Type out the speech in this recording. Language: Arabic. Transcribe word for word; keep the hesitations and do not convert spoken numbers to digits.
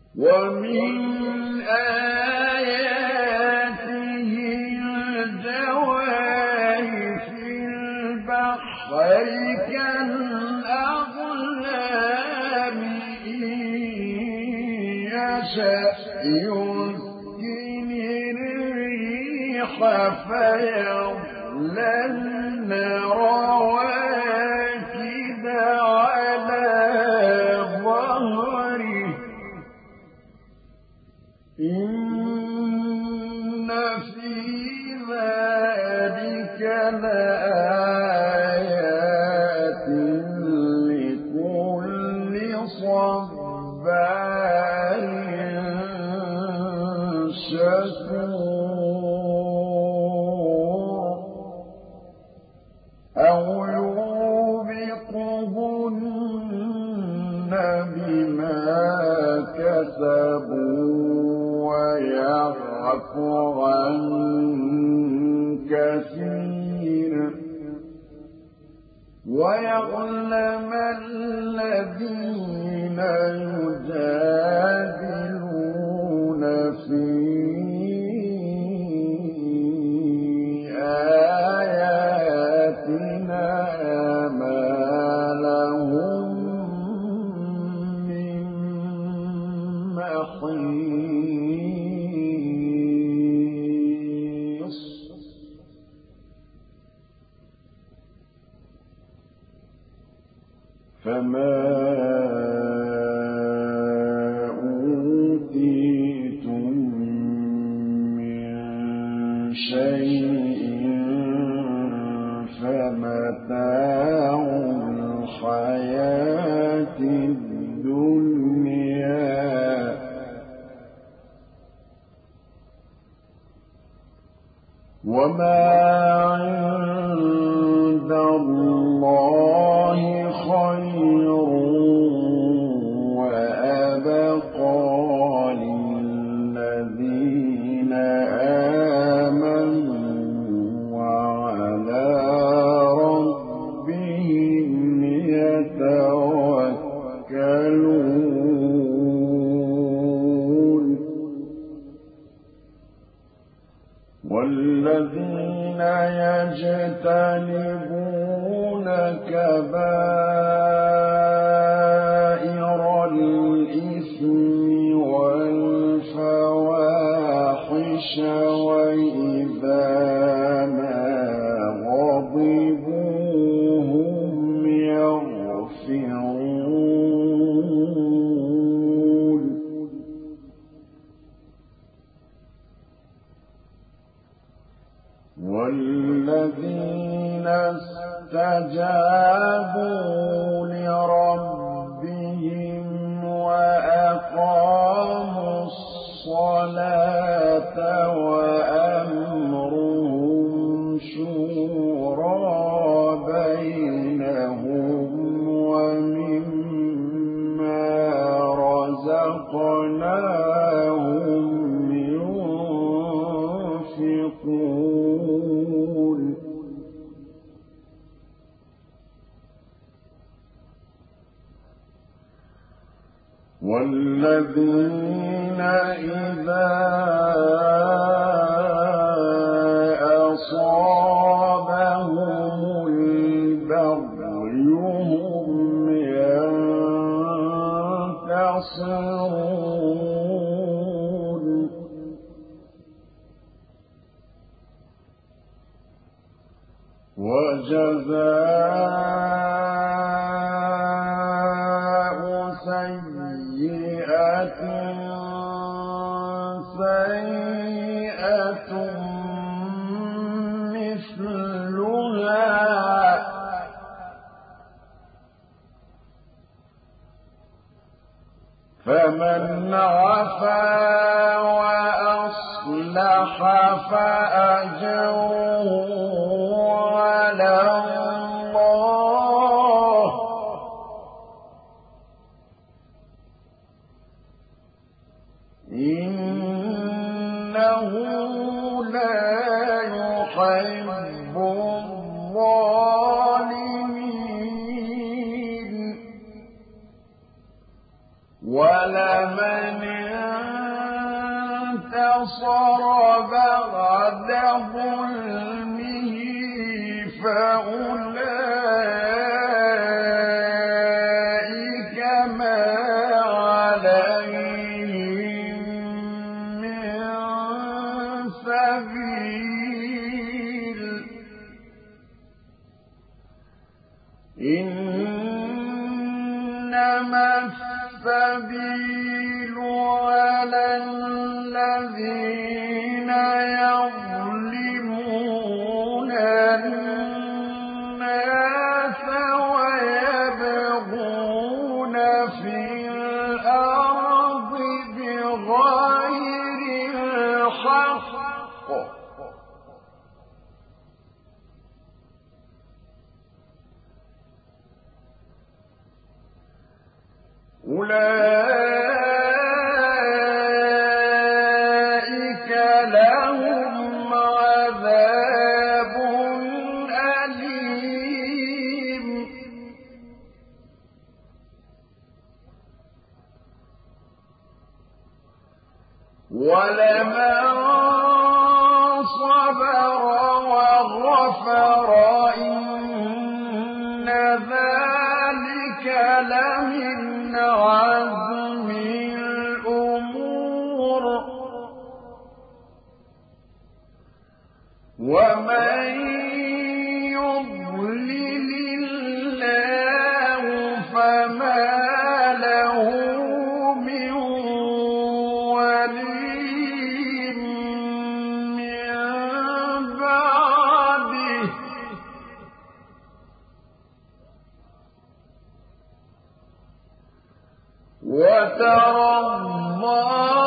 ومن آياته الجوار في البحر كالأعلام إن يشأ يسكن الريح فيظللن رواكد على ظهره إن في ذلك لآيات لكل صبار شكور أو يوبقهن بما كسبوا ويعفو عن كثير ويعلم الذين يجادلون في آياتنا ما لهم من محيص فما أوتيتم من شيء فمتاع الحياة الدنيا وما عند الله خير وأبقى للذين آمنوا وعلى ربهم يتوكلون والذين يجتنبون كبائر الإثم والفواحش وإذا ما غضبوا هم يغفرون والذين استجابوا لربهم وأقاموا الصلاة وأمرهم شورى بينهم ومما رزقناهم ينفقون والذين إذا أصابهم البغي هم ينتصرون وجزاء سيئة سيئة مثلها فمن عفا وأصلح فأجره على الله إنه لا يحب الظالمين ولا ولمن انتصر بعد ظلمه فأولئك ما عليهم من سبيل إنما السبيل على الذين يظلمون الناس ويبغون في الأرض بغير الحق أولئك لهم عذاب أليم ولمن صبر وغفر إن ذلك لمن عزم الأمور ومن يضلل الله فما له من ولي من بعده وترى الله